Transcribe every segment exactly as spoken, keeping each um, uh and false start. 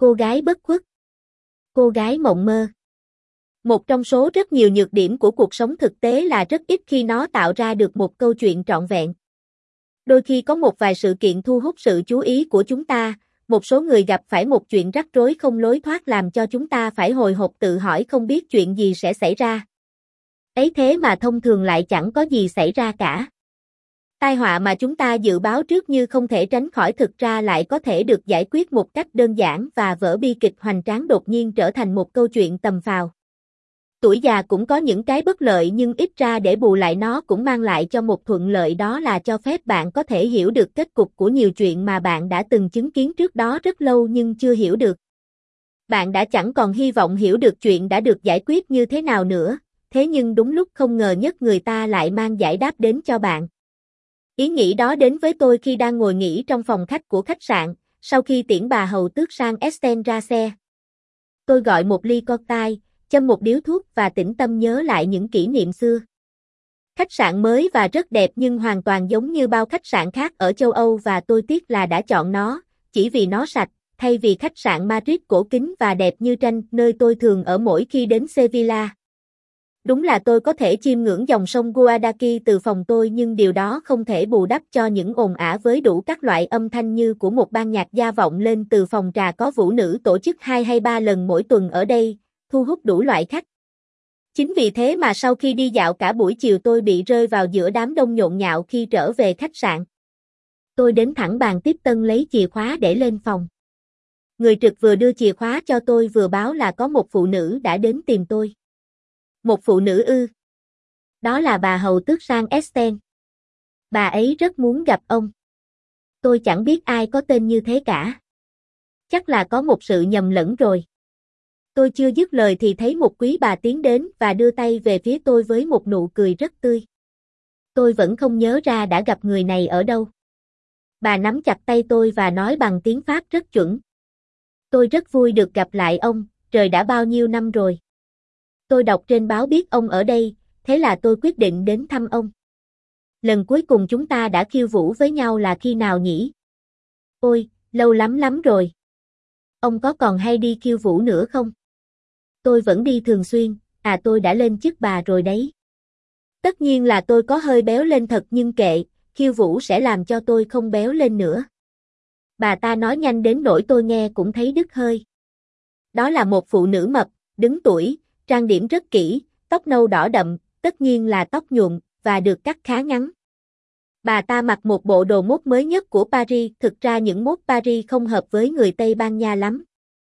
Cô gái bất khuất. Cô gái mộng mơ. Một trong số rất nhiều nhược điểm của cuộc sống thực tế là rất ít khi nó tạo ra được một câu chuyện trọn vẹn. Đôi khi có một vài sự kiện thu hút sự chú ý của chúng ta, một số người gặp phải một chuyện rắc rối không lối thoát làm cho chúng ta phải hồi hộp tự hỏi không biết chuyện gì sẽ xảy ra. Ấy thế mà thông thường lại chẳng có gì xảy ra cả. Tai họa mà chúng ta dự báo trước như không thể tránh khỏi thực ra lại có thể được giải quyết một cách đơn giản và vở bi kịch hoành tráng đột nhiên trở thành một câu chuyện tầm phào. Tuổi già cũng có những cái bất lợi nhưng ít ra để bù lại nó cũng mang lại cho một thuận lợi, đó là cho phép bạn có thể hiểu được kết cục của nhiều chuyện mà bạn đã từng chứng kiến trước đó rất lâu nhưng chưa hiểu được. Bạn đã chẳng còn hy vọng hiểu được chuyện đã được giải quyết như thế nào nữa, thế nhưng đúng lúc không ngờ nhất người ta lại mang giải đáp đến cho bạn. Ý nghĩ đó đến với tôi khi đang ngồi nghỉ trong phòng khách của khách sạn, sau khi tiễn bà hầu tước sang Esten ra xe. Tôi gọi một ly cocktail, châm một điếu thuốc và tĩnh tâm nhớ lại những kỷ niệm xưa. Khách sạn mới và rất đẹp nhưng hoàn toàn giống như bao khách sạn khác ở châu Âu và tôi tiếc là đã chọn nó, chỉ vì nó sạch, thay vì khách sạn Madrid cổ kính và đẹp như tranh, nơi tôi thường ở mỗi khi đến Sevilla. Đúng là tôi có thể chiêm ngưỡng dòng sông Guadalquivir từ phòng tôi nhưng điều đó không thể bù đắp cho những ồn ào với đủ các loại âm thanh như của một ban nhạc gia vọng lên từ phòng trà có vũ nữ tổ chức hai hay ba lần mỗi tuần ở đây, thu hút đủ loại khách. Chính vì thế mà sau khi đi dạo cả buổi chiều tôi bị rơi vào giữa đám đông nhộn nhạo khi trở về khách sạn. Tôi đến thẳng bàn tiếp tân lấy chìa khóa để lên phòng. Người trực vừa đưa chìa khóa cho tôi vừa báo là có một phụ nữ đã đến tìm tôi. Một phụ nữ ư? Đó là bà hầu tước sang Esten. Bà ấy rất muốn gặp ông. Tôi chẳng biết ai có tên như thế cả. Chắc là có một sự nhầm lẫn rồi. Tôi chưa dứt lời thì thấy một quý bà tiến đến và đưa tay về phía tôi với một nụ cười rất tươi. Tôi vẫn không nhớ ra đã gặp người này ở đâu. Bà nắm chặt tay tôi và nói bằng tiếng Pháp rất chuẩn. Tôi rất vui được gặp lại ông, trời đã bao nhiêu năm rồi. Tôi đọc trên báo biết ông ở đây, thế là tôi quyết định đến thăm ông. Lần cuối cùng chúng ta đã khiêu vũ với nhau là khi nào nhỉ? Ôi, lâu lắm lắm rồi. Ông có còn hay đi khiêu vũ nữa không? Tôi vẫn đi thường xuyên, à tôi đã lên chức bà rồi đấy. Tất nhiên là tôi có hơi béo lên thật nhưng kệ, khiêu vũ sẽ làm cho tôi không béo lên nữa. Bà ta nói nhanh đến nỗi tôi nghe cũng thấy đứt hơi. Đó là một phụ nữ mập, đứng tuổi, trang điểm rất kỹ, tóc nâu đỏ đậm, tất nhiên là tóc nhuộm, và được cắt khá ngắn. Bà ta mặc một bộ đồ mốt mới nhất của Paris, thực ra những mốt Paris không hợp với người Tây Ban Nha lắm.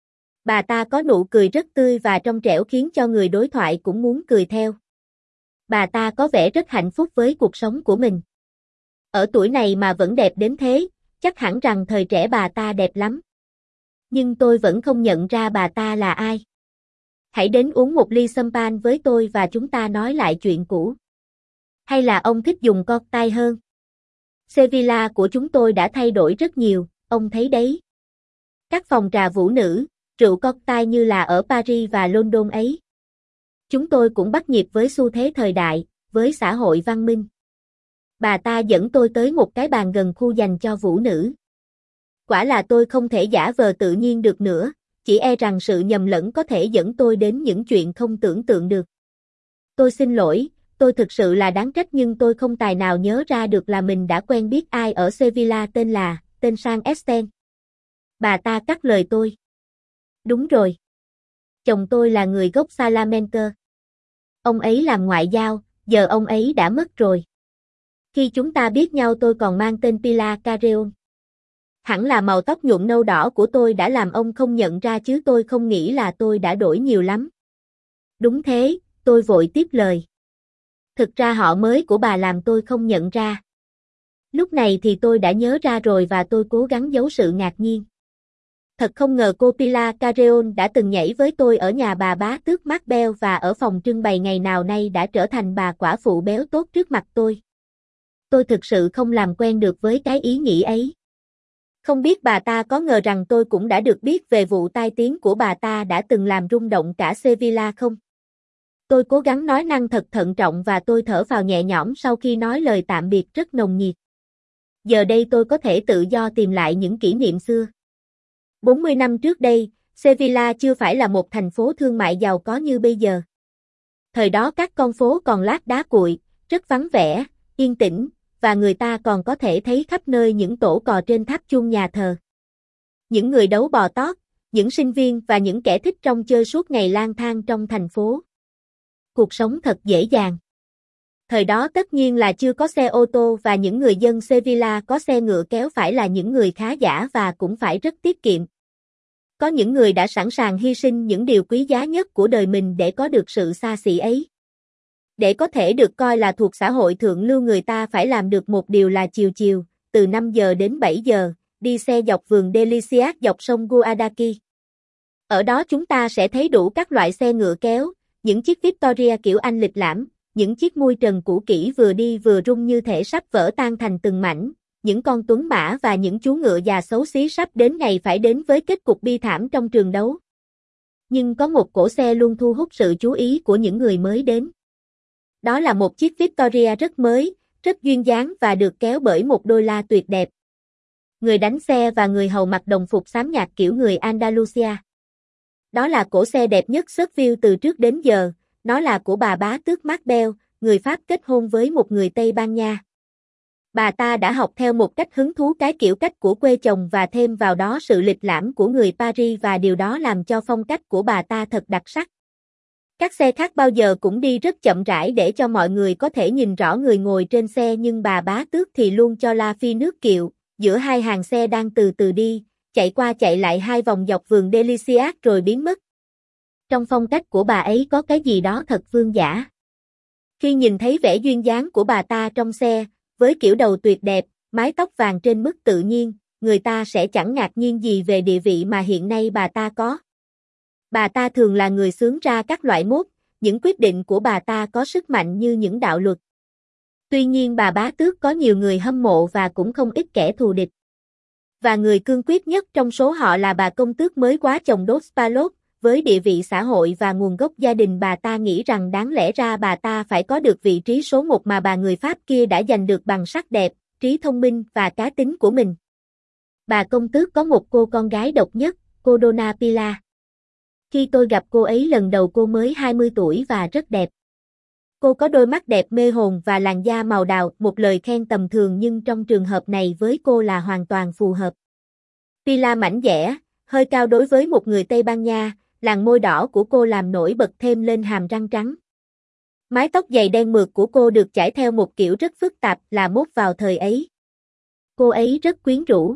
Bà ta có nụ cười rất tươi và trong trẻo khiến cho người đối thoại cũng muốn cười theo. Bà ta có vẻ rất hạnh phúc với cuộc sống của mình. Ở tuổi này mà vẫn đẹp đến thế, chắc hẳn rằng thời trẻ bà ta đẹp lắm. Nhưng tôi vẫn không nhận ra bà ta là ai. Hãy đến uống một ly champagne với tôi và chúng ta nói lại chuyện cũ. Hay là ông thích dùng cocktail hơn? Sevilla của chúng tôi đã thay đổi rất nhiều, ông thấy đấy. Các phòng trà vũ nữ, rượu cocktail như là ở Paris và London ấy. Chúng tôi cũng bắt nhịp với xu thế thời đại, với xã hội văn minh. Bà ta dẫn tôi tới một cái bàn gần khu dành cho vũ nữ. Quả là tôi không thể giả vờ tự nhiên được nữa, chỉ e rằng sự nhầm lẫn có thể dẫn tôi đến những chuyện không tưởng tượng được. Tôi xin lỗi, tôi thực sự là đáng trách nhưng tôi không tài nào nhớ ra được là mình đã quen biết ai ở Sevilla tên là, tên sang Esten. Bà ta cắt lời tôi. Đúng rồi. Chồng tôi là người gốc Salamanca. Ông ấy làm ngoại giao, giờ ông ấy đã mất rồi. Khi chúng ta biết nhau tôi còn mang tên Pilar Carreon. Hẳn là màu tóc nhuộm nâu đỏ của tôi đã làm ông không nhận ra chứ tôi không nghĩ là tôi đã đổi nhiều lắm. Đúng thế, tôi vội tiếp lời. Thực ra họ mới của bà làm tôi không nhận ra. Lúc này thì tôi đã nhớ ra rồi và tôi cố gắng giấu sự ngạc nhiên. Thật không ngờ cô Pilar Carreon đã từng nhảy với tôi ở nhà bà bá tước Marbell và ở phòng trưng bày ngày nào nay đã trở thành bà quả phụ béo tốt trước mặt tôi. Tôi thực sự không làm quen được với cái ý nghĩ ấy. Không biết bà ta có ngờ rằng tôi cũng đã được biết về vụ tai tiếng của bà ta đã từng làm rung động cả Sevilla không? Tôi cố gắng nói năng thật thận trọng và tôi thở phào nhẹ nhõm sau khi nói lời tạm biệt rất nồng nhiệt. Giờ đây tôi có thể tự do tìm lại những kỷ niệm xưa. bốn mươi năm trước đây, Sevilla chưa phải là một thành phố thương mại giàu có như bây giờ. Thời đó các con phố còn lát đá cuội, rất vắng vẻ, yên tĩnh, và người ta còn có thể thấy khắp nơi những tổ cò trên tháp chuông nhà thờ. Những người đấu bò tót, những sinh viên và những kẻ thích rong chơi suốt ngày lang thang trong thành phố. Cuộc sống thật dễ dàng. Thời đó tất nhiên là chưa có xe ô tô và những người dân Sevilla có xe ngựa kéo phải là những người khá giả và cũng phải rất tiết kiệm. Có những người đã sẵn sàng hy sinh những điều quý giá nhất của đời mình để có được sự xa xỉ ấy. Để có thể được coi là thuộc xã hội thượng lưu, người ta phải làm được một điều là chiều chiều, từ năm giờ đến bảy giờ, đi xe dọc vườn Delicias dọc sông Guadalquivir. Ở đó chúng ta sẽ thấy đủ các loại xe ngựa kéo, những chiếc Victoria kiểu Anh lịch lãm, những chiếc mui trần cũ kỹ vừa đi vừa rung như thể sắp vỡ tan thành từng mảnh, những con tuấn mã và những chú ngựa già xấu xí sắp đến ngày phải đến với kết cục bi thảm trong trường đấu. Nhưng có một cỗ xe luôn thu hút sự chú ý của những người mới đến. Đó là một chiếc Victoria rất mới, rất duyên dáng và được kéo bởi một đôi la tuyệt đẹp. Người đánh xe và người hầu mặc đồng phục xám nhạt kiểu người Andalusia. Đó là cỗ xe đẹp nhất Seville từ trước đến giờ, nó là của bà bá tước Marbel, người Pháp kết hôn với một người Tây Ban Nha. Bà ta đã học theo một cách hứng thú cái kiểu cách của quê chồng và thêm vào đó sự lịch lãm của người Paris, và điều đó làm cho phong cách của bà ta thật đặc sắc. Các xe khác bao giờ cũng đi rất chậm rãi để cho mọi người có thể nhìn rõ người ngồi trên xe, nhưng bà bá tước thì luôn cho la phi nước kiệu, giữa hai hàng xe đang từ từ đi, chạy qua chạy lại hai vòng dọc vườn Delicias rồi biến mất. Trong phong cách của bà ấy có cái gì đó thật vương giả. Khi nhìn thấy vẻ duyên dáng của bà ta trong xe, với kiểu đầu tuyệt đẹp, mái tóc vàng trên mức tự nhiên, người ta sẽ chẳng ngạc nhiên gì về địa vị mà hiện nay bà ta có. Bà ta thường là người xướng ra các loại mốt, những quyết định của bà ta có sức mạnh như những đạo luật. Tuy nhiên bà bá tước có nhiều người hâm mộ và cũng không ít kẻ thù địch. Và người cương quyết nhất trong số họ là bà công tước mới quá chồng Dos Palos, với địa vị xã hội và nguồn gốc gia đình bà ta nghĩ rằng đáng lẽ ra bà ta phải có được vị trí số một mà bà người Pháp kia đã giành được bằng sắc đẹp, trí thông minh và cá tính của mình. Bà công tước có một cô con gái độc nhất, cô Donna Pilar. Khi tôi gặp cô ấy lần đầu cô mới hai mươi tuổi và rất đẹp. Cô có đôi mắt đẹp mê hồn và làn da màu đào, một lời khen tầm thường nhưng trong trường hợp này với cô là hoàn toàn phù hợp. Pilar mảnh dẻ, hơi cao đối với một người Tây Ban Nha, làn môi đỏ của cô làm nổi bật thêm lên hàm răng trắng. Mái tóc dày đen mượt của cô được chải theo một kiểu rất phức tạp là mốt vào thời ấy. Cô ấy rất quyến rũ.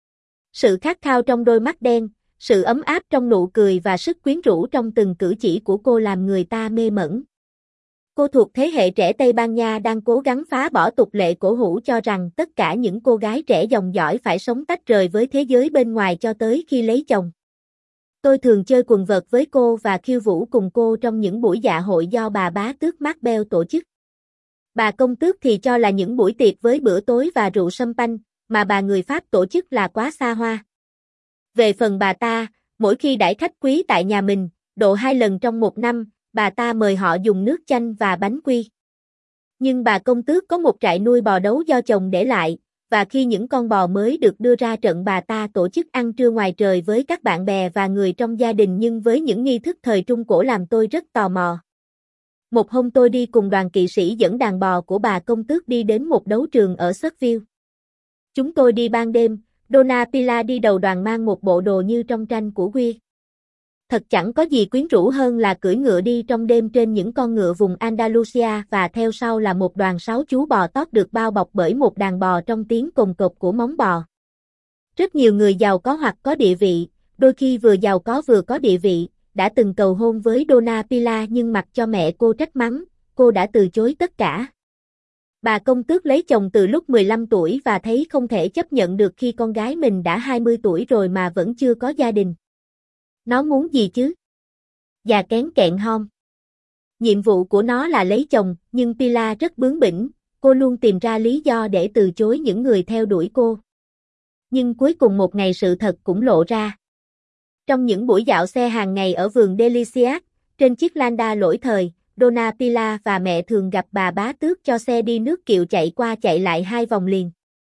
Sự khát khao trong đôi mắt đen, sự ấm áp trong nụ cười và sức quyến rũ trong từng cử chỉ của cô làm người ta mê mẩn. Cô thuộc thế hệ trẻ Tây Ban Nha đang cố gắng phá bỏ tục lệ cổ hủ cho rằng tất cả những cô gái trẻ dòng dõi phải sống tách rời với thế giới bên ngoài cho tới khi lấy chồng. Tôi thường chơi quần vợt với cô và khiêu vũ cùng cô trong những buổi dạ hội do bà bá tước Marbel tổ chức. Bà công tước thì cho là những buổi tiệc với bữa tối và rượu champagne, mà bà người Pháp tổ chức là quá xa hoa. Về phần bà ta, mỗi khi đãi khách quý tại nhà mình, độ hai lần trong một năm, bà ta mời họ dùng nước chanh và bánh quy. Nhưng bà công tước có một trại nuôi bò đấu do chồng để lại, và khi những con bò mới được đưa ra trận bà ta tổ chức ăn trưa ngoài trời với các bạn bè và người trong gia đình nhưng với những nghi thức thời Trung Cổ làm tôi rất tò mò. Một hôm tôi đi cùng đoàn kỵ sĩ dẫn đàn bò của bà công tước đi đến một đấu trường ở Seville. Chúng tôi đi ban đêm, Donna Pilar đi đầu đoàn mang một bộ đồ như trong tranh của Weir. Thật chẳng có gì quyến rũ hơn là cưỡi ngựa đi trong đêm trên những con ngựa vùng Andalusia và theo sau là một đoàn sáu chú bò tót được bao bọc bởi một đàn bò trong tiếng cồn cộc của móng bò. Rất nhiều người giàu có hoặc có địa vị, đôi khi vừa giàu có vừa có địa vị, đã từng cầu hôn với Donna Pilar nhưng mặc cho mẹ cô trách mắng, cô đã từ chối tất cả. Bà công tước lấy chồng từ lúc mười lăm tuổi và thấy không thể chấp nhận được khi con gái mình đã hai mươi tuổi rồi mà vẫn chưa có gia đình. Nó muốn gì chứ? Già kén kẹn hom. Nhiệm vụ của nó là lấy chồng, nhưng Pilar rất bướng bỉnh, cô luôn tìm ra lý do để từ chối những người theo đuổi cô. Nhưng cuối cùng một ngày sự thật cũng lộ ra. Trong những buổi dạo xe hàng ngày ở vườn Delicias, trên chiếc Landa lỗi thời, Donna Pilar và mẹ thường gặp bà bá tước cho xe đi nước kiệu chạy qua chạy lại hai vòng liền.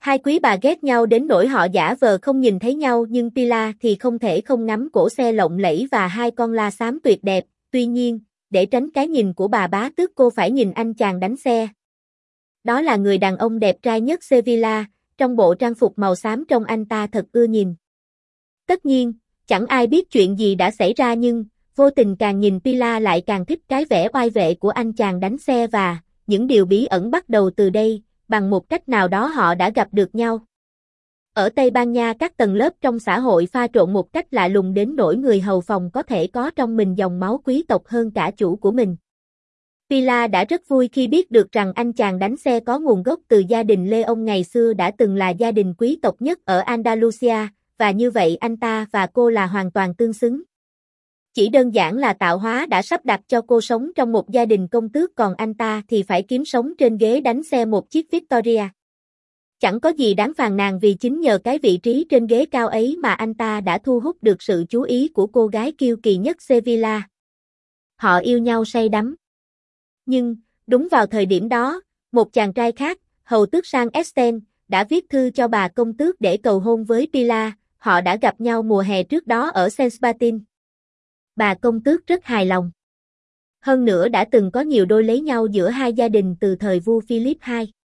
Hai quý bà ghét nhau đến nỗi họ giả vờ không nhìn thấy nhau, nhưng Pilar thì không thể không ngắm cổ xe lộng lẫy và hai con la xám tuyệt đẹp. Tuy nhiên, để tránh cái nhìn của bà bá tước, cô phải nhìn anh chàng đánh xe. Đó là người đàn ông đẹp trai nhất Sevilla, trong bộ trang phục màu xám trông anh ta thật ưa nhìn. Tất nhiên, chẳng ai biết chuyện gì đã xảy ra, nhưng vô tình càng nhìn Pilar lại càng thích cái vẻ oai vệ của anh chàng đánh xe, và những điều bí ẩn bắt đầu từ đây. Bằng một cách nào đó họ đã gặp được nhau. Ở Tây Ban Nha, các tầng lớp trong xã hội pha trộn một cách lạ lùng đến nỗi người hầu phòng có thể có trong mình dòng máu quý tộc hơn cả chủ của mình. Pilar đã rất vui khi biết được rằng anh chàng đánh xe có nguồn gốc từ gia đình Leon ngày xưa đã từng là gia đình quý tộc nhất ở Andalusia, và như vậy anh ta và cô là hoàn toàn tương xứng. Chỉ đơn giản là tạo hóa đã sắp đặt cho cô sống trong một gia đình công tước, còn anh ta thì phải kiếm sống trên ghế đánh xe một chiếc Victoria. Chẳng có gì đáng phàn nàn, vì chính nhờ cái vị trí trên ghế cao ấy mà anh ta đã thu hút được sự chú ý của cô gái kiêu kỳ nhất Sevilla. Họ yêu nhau say đắm. Nhưng, đúng vào thời điểm đó, một chàng trai khác, hầu tước San Esteban, đã viết thư cho bà công tước để cầu hôn với Pilar. Họ đã gặp nhau mùa hè trước đó ở Saint-Martin. Bà công tước rất hài lòng. Hơn nữa đã từng có nhiều đôi lấy nhau giữa hai gia đình từ thời vua Philip đệ nhị.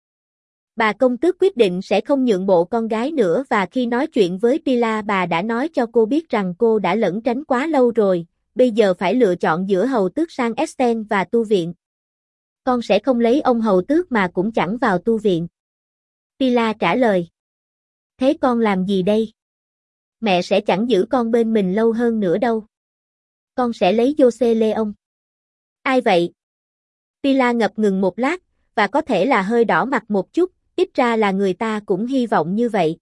Bà công tước quyết định sẽ không nhượng bộ con gái nữa, và khi nói chuyện với Pilar, bà đã nói cho cô biết rằng cô đã lẩn tránh quá lâu rồi, bây giờ phải lựa chọn giữa hầu tước San Esteban và tu viện. Con sẽ không lấy ông hầu tước mà cũng chẳng vào tu viện. Pilar trả lời. Thế con làm gì đây? Mẹ sẽ chẳng giữ con bên mình lâu hơn nữa đâu. Con sẽ lấy Jose Leon. Ai vậy? Pilar ngập ngừng một lát, và có thể là hơi đỏ mặt một chút, ít ra là người ta cũng hy vọng như vậy.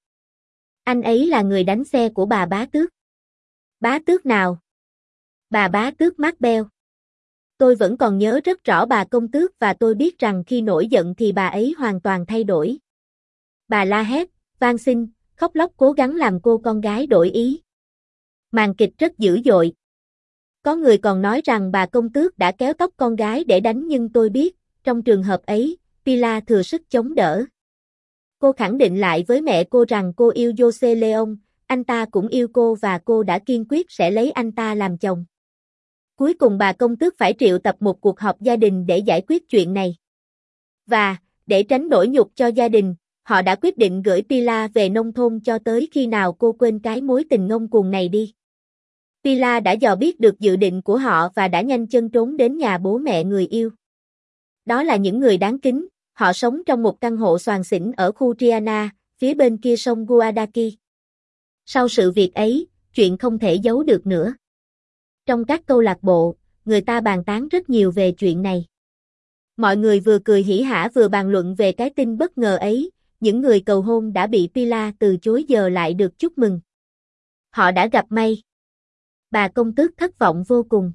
Anh ấy là người đánh xe của bà bá tước. Bá tước nào? Bà bá tước Marbel. Tôi vẫn còn nhớ rất rõ bà công tước, và tôi biết rằng khi nổi giận thì bà ấy hoàn toàn thay đổi. Bà la hét, van xin, khóc lóc cố gắng làm cô con gái đổi ý. Màn kịch rất dữ dội. Có người còn nói rằng bà công tước đã kéo tóc con gái để đánh, nhưng tôi biết, trong trường hợp ấy, Pilar thừa sức chống đỡ. Cô khẳng định lại với mẹ cô rằng cô yêu Jose Leon, anh ta cũng yêu cô và cô đã kiên quyết sẽ lấy anh ta làm chồng. Cuối cùng bà công tước phải triệu tập một cuộc họp gia đình để giải quyết chuyện này. Và, để tránh nỗi nhục cho gia đình, họ đã quyết định gửi Pilar về nông thôn cho tới khi nào cô quên cái mối tình ngông cuồng này đi. Pilar đã dò biết được dự định của họ và đã nhanh chân trốn đến nhà bố mẹ người yêu. Đó là những người đáng kính, họ sống trong một căn hộ xoàn xỉnh ở khu Triana, phía bên kia sông Guadalquivir. Sau sự việc ấy, chuyện không thể giấu được nữa. Trong các câu lạc bộ, người ta bàn tán rất nhiều về chuyện này. Mọi người vừa cười hỉ hả vừa bàn luận về cái tin bất ngờ ấy, những người cầu hôn đã bị Pilar từ chối giờ lại được chúc mừng. Họ đã gặp may. Bà công tước thất vọng vô cùng.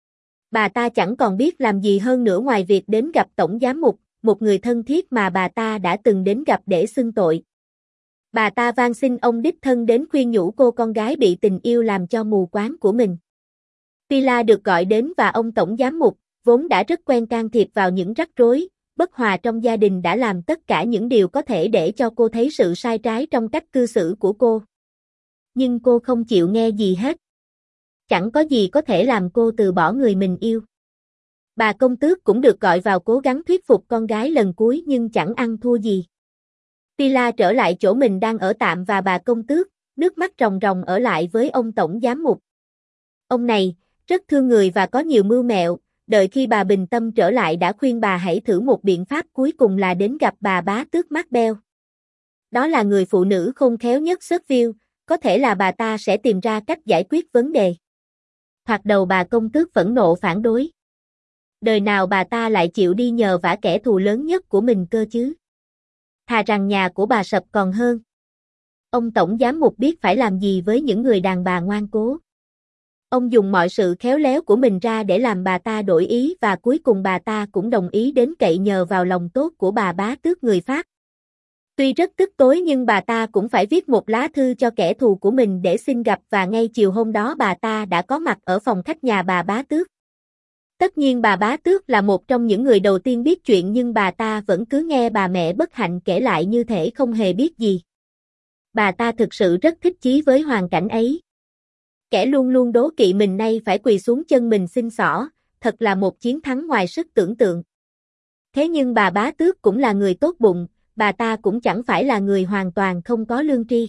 Bà ta chẳng còn biết làm gì hơn nữa ngoài việc đến gặp tổng giám mục, một người thân thiết mà bà ta đã từng đến gặp để xưng tội. Bà ta van xin ông đích thân đến khuyên nhủ cô con gái bị tình yêu làm cho mù quáng của mình. Pilar được gọi đến và ông tổng giám mục, vốn đã rất quen can thiệp vào những rắc rối, bất hòa trong gia đình, đã làm tất cả những điều có thể để cho cô thấy sự sai trái trong cách cư xử của cô. Nhưng cô không chịu nghe gì hết. Chẳng có gì có thể làm cô từ bỏ người mình yêu. Bà công tước cũng được gọi vào cố gắng thuyết phục con gái lần cuối, nhưng chẳng ăn thua gì. Pilar trở lại chỗ mình đang ở tạm và bà công tước, nước mắt ròng ròng ở lại với ông tổng giám mục. Ông này, rất thương người và có nhiều mưu mẹo, đợi khi bà bình tâm trở lại đã khuyên bà hãy thử một biện pháp cuối cùng là đến gặp bà bá tước Marbel. Đó là người phụ nữ khôn khéo nhất Seville, có thể là bà ta sẽ tìm ra cách giải quyết vấn đề. Thoạt đầu bà công tước phẫn nộ phản đối. Đời nào bà ta lại chịu đi nhờ vả kẻ thù lớn nhất của mình cơ chứ? Thà rằng nhà của bà sập còn hơn. Ông tổng giám mục biết phải làm gì với những người đàn bà ngoan cố. Ông dùng mọi sự khéo léo của mình ra để làm bà ta đổi ý, và cuối cùng bà ta cũng đồng ý đến cậy nhờ vào lòng tốt của bà bá tước người Pháp. Tuy rất tức tối nhưng bà ta cũng phải viết một lá thư cho kẻ thù của mình để xin gặp, và ngay chiều hôm đó bà ta đã có mặt ở phòng khách nhà bà bá tước. Tất nhiên bà Bá Tước là một trong những người đầu tiên biết chuyện nhưng bà ta vẫn cứ nghe bà mẹ bất hạnh kể lại như thể không hề biết gì. Bà ta thực sự rất thích chí với hoàn cảnh ấy. Kẻ luôn luôn đố kỵ mình nay phải quỳ xuống chân mình xin xỏ, thật là một chiến thắng ngoài sức tưởng tượng. Thế nhưng bà Bá Tước cũng là người tốt bụng, bà ta cũng chẳng phải là người hoàn toàn không có lương tri.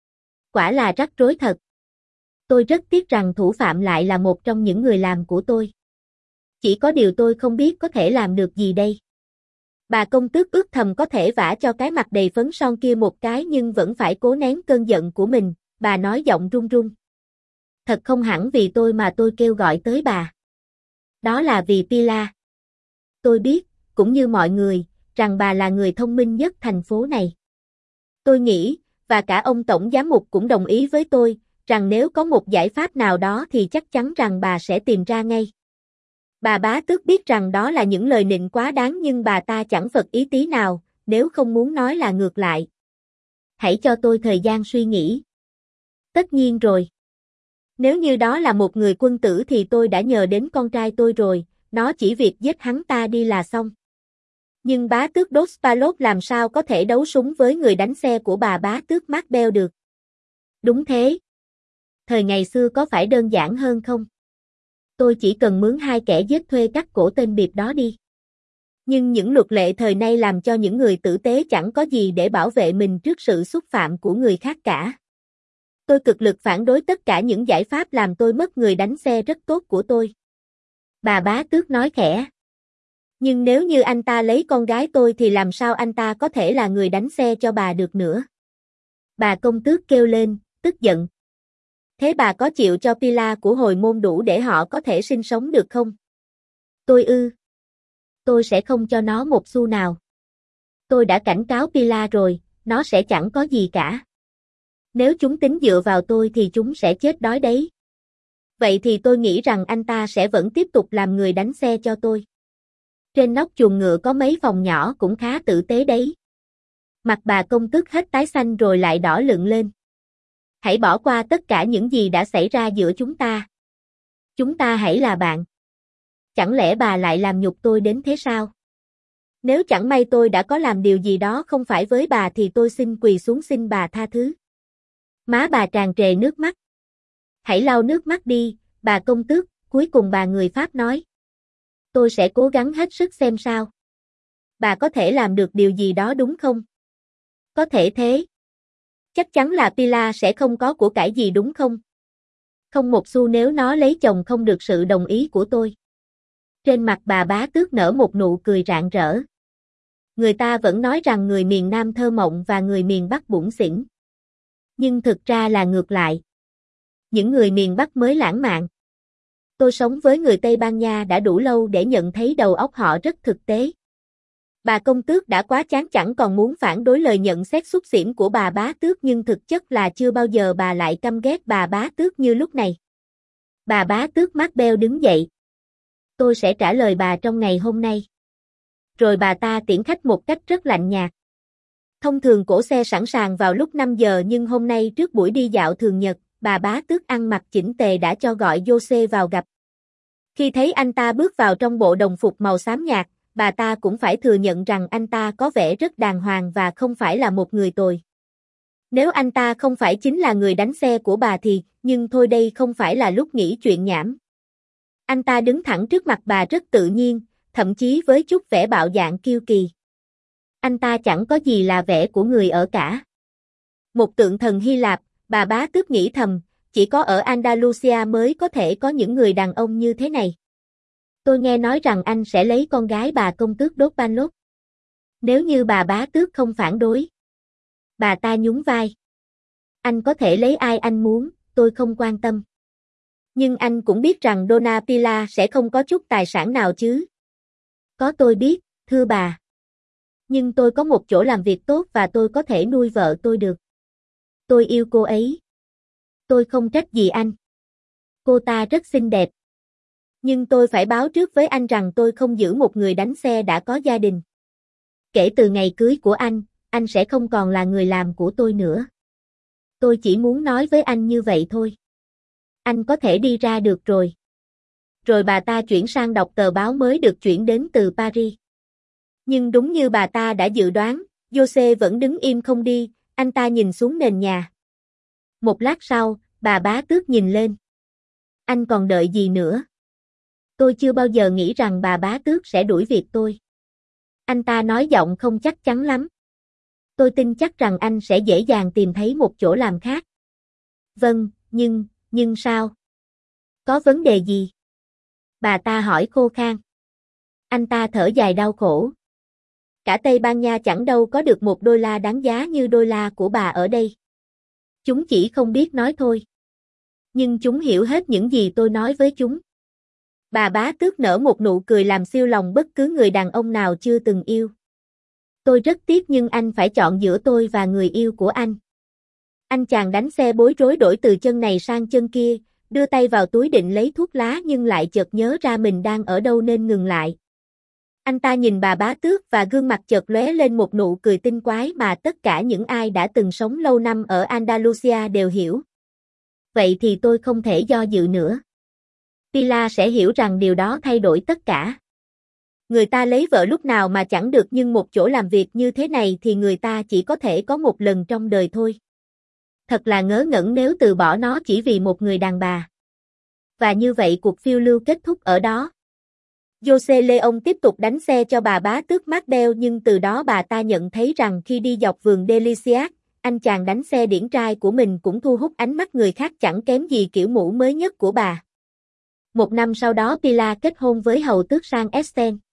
Quả là rắc rối thật. Tôi rất tiếc rằng thủ phạm lại là một trong những người làm của tôi. Chỉ có điều tôi không biết có thể làm được gì đây. Bà công tước ước thầm có thể vả cho cái mặt đầy phấn son kia một cái nhưng vẫn phải cố nén cơn giận của mình, bà nói giọng run run. Thật không hẳn vì tôi mà tôi kêu gọi tới bà. Đó là vì Pilar. Tôi biết, cũng như mọi người, rằng bà là người thông minh nhất thành phố này. Tôi nghĩ, và cả ông Tổng Giám mục cũng đồng ý với tôi, rằng nếu có một giải pháp nào đó thì chắc chắn rằng bà sẽ tìm ra ngay. Bà Bá Tước biết rằng đó là những lời nịnh quá đáng nhưng bà ta chẳng phật ý tí nào, nếu không muốn nói là ngược lại. Hãy cho tôi thời gian suy nghĩ. Tất nhiên rồi. Nếu như đó là một người quân tử thì tôi đã nhờ đến con trai tôi rồi, nó chỉ việc giết hắn ta đi là xong. Nhưng Bá Tước Dospalov làm sao có thể đấu súng với người đánh xe của bà Bá Tước Macbeth được? Đúng thế. Thời ngày xưa có phải đơn giản hơn không? Tôi chỉ cần mướn hai kẻ giết thuê cắt cổ tên bịp đó đi. Nhưng những luật lệ thời nay làm cho những người tử tế chẳng có gì để bảo vệ mình trước sự xúc phạm của người khác cả. Tôi cực lực phản đối tất cả những giải pháp làm tôi mất người đánh xe rất tốt của tôi. Bà Bá Tước nói khẽ. Nhưng nếu như anh ta lấy con gái tôi thì làm sao anh ta có thể là người đánh xe cho bà được nữa? Bà công tước kêu lên, tức giận. Thế bà có chịu cho Pilar của hồi môn đủ để họ có thể sinh sống được không? Tôi ư. Tôi sẽ không cho nó một xu nào. Tôi đã cảnh cáo Pilar rồi, nó sẽ chẳng có gì cả. Nếu chúng tính dựa vào tôi thì chúng sẽ chết đói đấy. Vậy thì tôi nghĩ rằng anh ta sẽ vẫn tiếp tục làm người đánh xe cho tôi. Trên nóc chuồng ngựa có mấy phòng nhỏ cũng khá tử tế đấy. Mặt bà công tước hết tái xanh rồi lại đỏ lựng lên. Hãy bỏ qua tất cả những gì đã xảy ra giữa chúng ta. Chúng ta hãy là bạn. Chẳng lẽ bà lại làm nhục tôi đến thế sao? Nếu chẳng may tôi đã có làm điều gì đó không phải với bà thì tôi xin quỳ xuống xin bà tha thứ. Má bà tràn trề nước mắt. Hãy lau nước mắt đi, bà công tước, cuối cùng bà người Pháp nói. Tôi sẽ cố gắng hết sức xem sao. Bà có thể làm được điều gì đó đúng không? Có thể thế. Chắc chắn là Pilar sẽ không có của cải gì đúng không? Không một xu nếu nó lấy chồng không được sự đồng ý của tôi. Trên mặt bà Bá Tước nở một nụ cười rạng rỡ. Người ta vẫn nói rằng người miền Nam thơ mộng và người miền Bắc bủn xỉn. Nhưng thực ra là ngược lại. Những người miền Bắc mới lãng mạn. Tôi sống với người Tây Ban Nha đã đủ lâu để nhận thấy đầu óc họ rất thực tế. Bà công tước đã quá chán chẳng còn muốn phản đối lời nhận xét xúc xỉm của bà Bá Tước nhưng thực chất là chưa bao giờ bà lại căm ghét bà Bá Tước như lúc này. Bà Bá Tước Macbeth đứng dậy. Tôi sẽ trả lời bà trong ngày hôm nay. Rồi bà ta tiễn khách một cách rất lạnh nhạt. Thông thường cỗ xe sẵn sàng vào lúc năm giờ nhưng hôm nay trước buổi đi dạo thường nhật, bà Bá Tước ăn mặc chỉnh tề đã cho gọi Jose vào gặp. Khi thấy anh ta bước vào trong bộ đồng phục màu xám nhạt, bà ta cũng phải thừa nhận rằng anh ta có vẻ rất đàng hoàng và không phải là một người tồi. Nếu anh ta không phải chính là người đánh xe của bà thì, nhưng thôi đây không phải là lúc nghĩ chuyện nhảm. Anh ta đứng thẳng trước mặt bà rất tự nhiên, thậm chí với chút vẻ bạo dạn kiêu kỳ. Anh ta chẳng có gì là vẻ của người ở cả. Một tượng thần Hy Lạp, bà Bá Tước nghĩ thầm, chỉ có ở Andalusia mới có thể có những người đàn ông như thế này. Tôi nghe nói rằng anh sẽ lấy con gái bà công tước Dospalov. Nếu như bà Bá Tước không phản đối. Bà ta nhún vai. Anh có thể lấy ai anh muốn, tôi không quan tâm. Nhưng anh cũng biết rằng Donna Pilar sẽ không có chút tài sản nào chứ. Có tôi biết, thưa bà. Nhưng tôi có một chỗ làm việc tốt và tôi có thể nuôi vợ tôi được. Tôi yêu cô ấy. Tôi không trách gì anh. Cô ta rất xinh đẹp. Nhưng tôi phải báo trước với anh rằng tôi không giữ một người đánh xe đã có gia đình. Kể từ ngày cưới của anh, anh sẽ không còn là người làm của tôi nữa. Tôi chỉ muốn nói với anh như vậy thôi. Anh có thể đi ra được rồi. rồi bà ta chuyển sang đọc tờ báo mới được chuyển đến từ Paris. Nhưng đúng như bà ta đã dự đoán, Jose vẫn đứng im không đi, anh ta nhìn xuống nền nhà. Một lát sau, bà Bá Tước nhìn lên. Anh còn đợi gì nữa? Tôi chưa bao giờ nghĩ rằng bà Bá Tước sẽ đuổi việc tôi. Anh ta nói giọng không chắc chắn lắm. Tôi tin chắc rằng anh sẽ dễ dàng tìm thấy một chỗ làm khác. Vâng, nhưng, nhưng sao? Có vấn đề gì? Bà ta hỏi khô khan. Anh ta thở dài đau khổ. Cả Tây Ban Nha chẳng đâu có được một đô la đáng giá như đô la của bà ở đây. Chúng chỉ không biết nói thôi. Nhưng chúng hiểu hết những gì tôi nói với chúng. Bà Bá Tước nở một nụ cười làm xiêu lòng bất cứ người đàn ông nào chưa từng yêu. Tôi rất tiếc nhưng anh phải chọn giữa tôi và người yêu của anh. Anh chàng đánh xe bối rối đổi từ chân này sang chân kia, đưa tay vào túi định lấy thuốc lá nhưng lại chợt nhớ ra mình đang ở đâu nên ngừng lại. Anh ta nhìn bà Bá Tước và gương mặt chợt lóe lên một nụ cười tinh quái mà tất cả những ai đã từng sống lâu năm ở Andalusia đều hiểu. Vậy thì tôi không thể do dự nữa. Pilar sẽ hiểu rằng điều đó thay đổi tất cả. Người ta lấy vợ lúc nào mà chẳng được nhưng một chỗ làm việc như thế này thì người ta chỉ có thể có một lần trong đời thôi. Thật là ngớ ngẩn nếu từ bỏ nó chỉ vì một người đàn bà. Và như vậy cuộc phiêu lưu kết thúc ở đó. Jose Leon tiếp tục đánh xe cho bà Bá Tước Marbel nhưng từ đó bà ta nhận thấy rằng khi đi dọc vườn Delicias, anh chàng đánh xe điển trai của mình cũng thu hút ánh mắt người khác chẳng kém gì kiểu mũ mới nhất của bà. Một năm sau đó Pilar kết hôn với hầu tước San Esteban.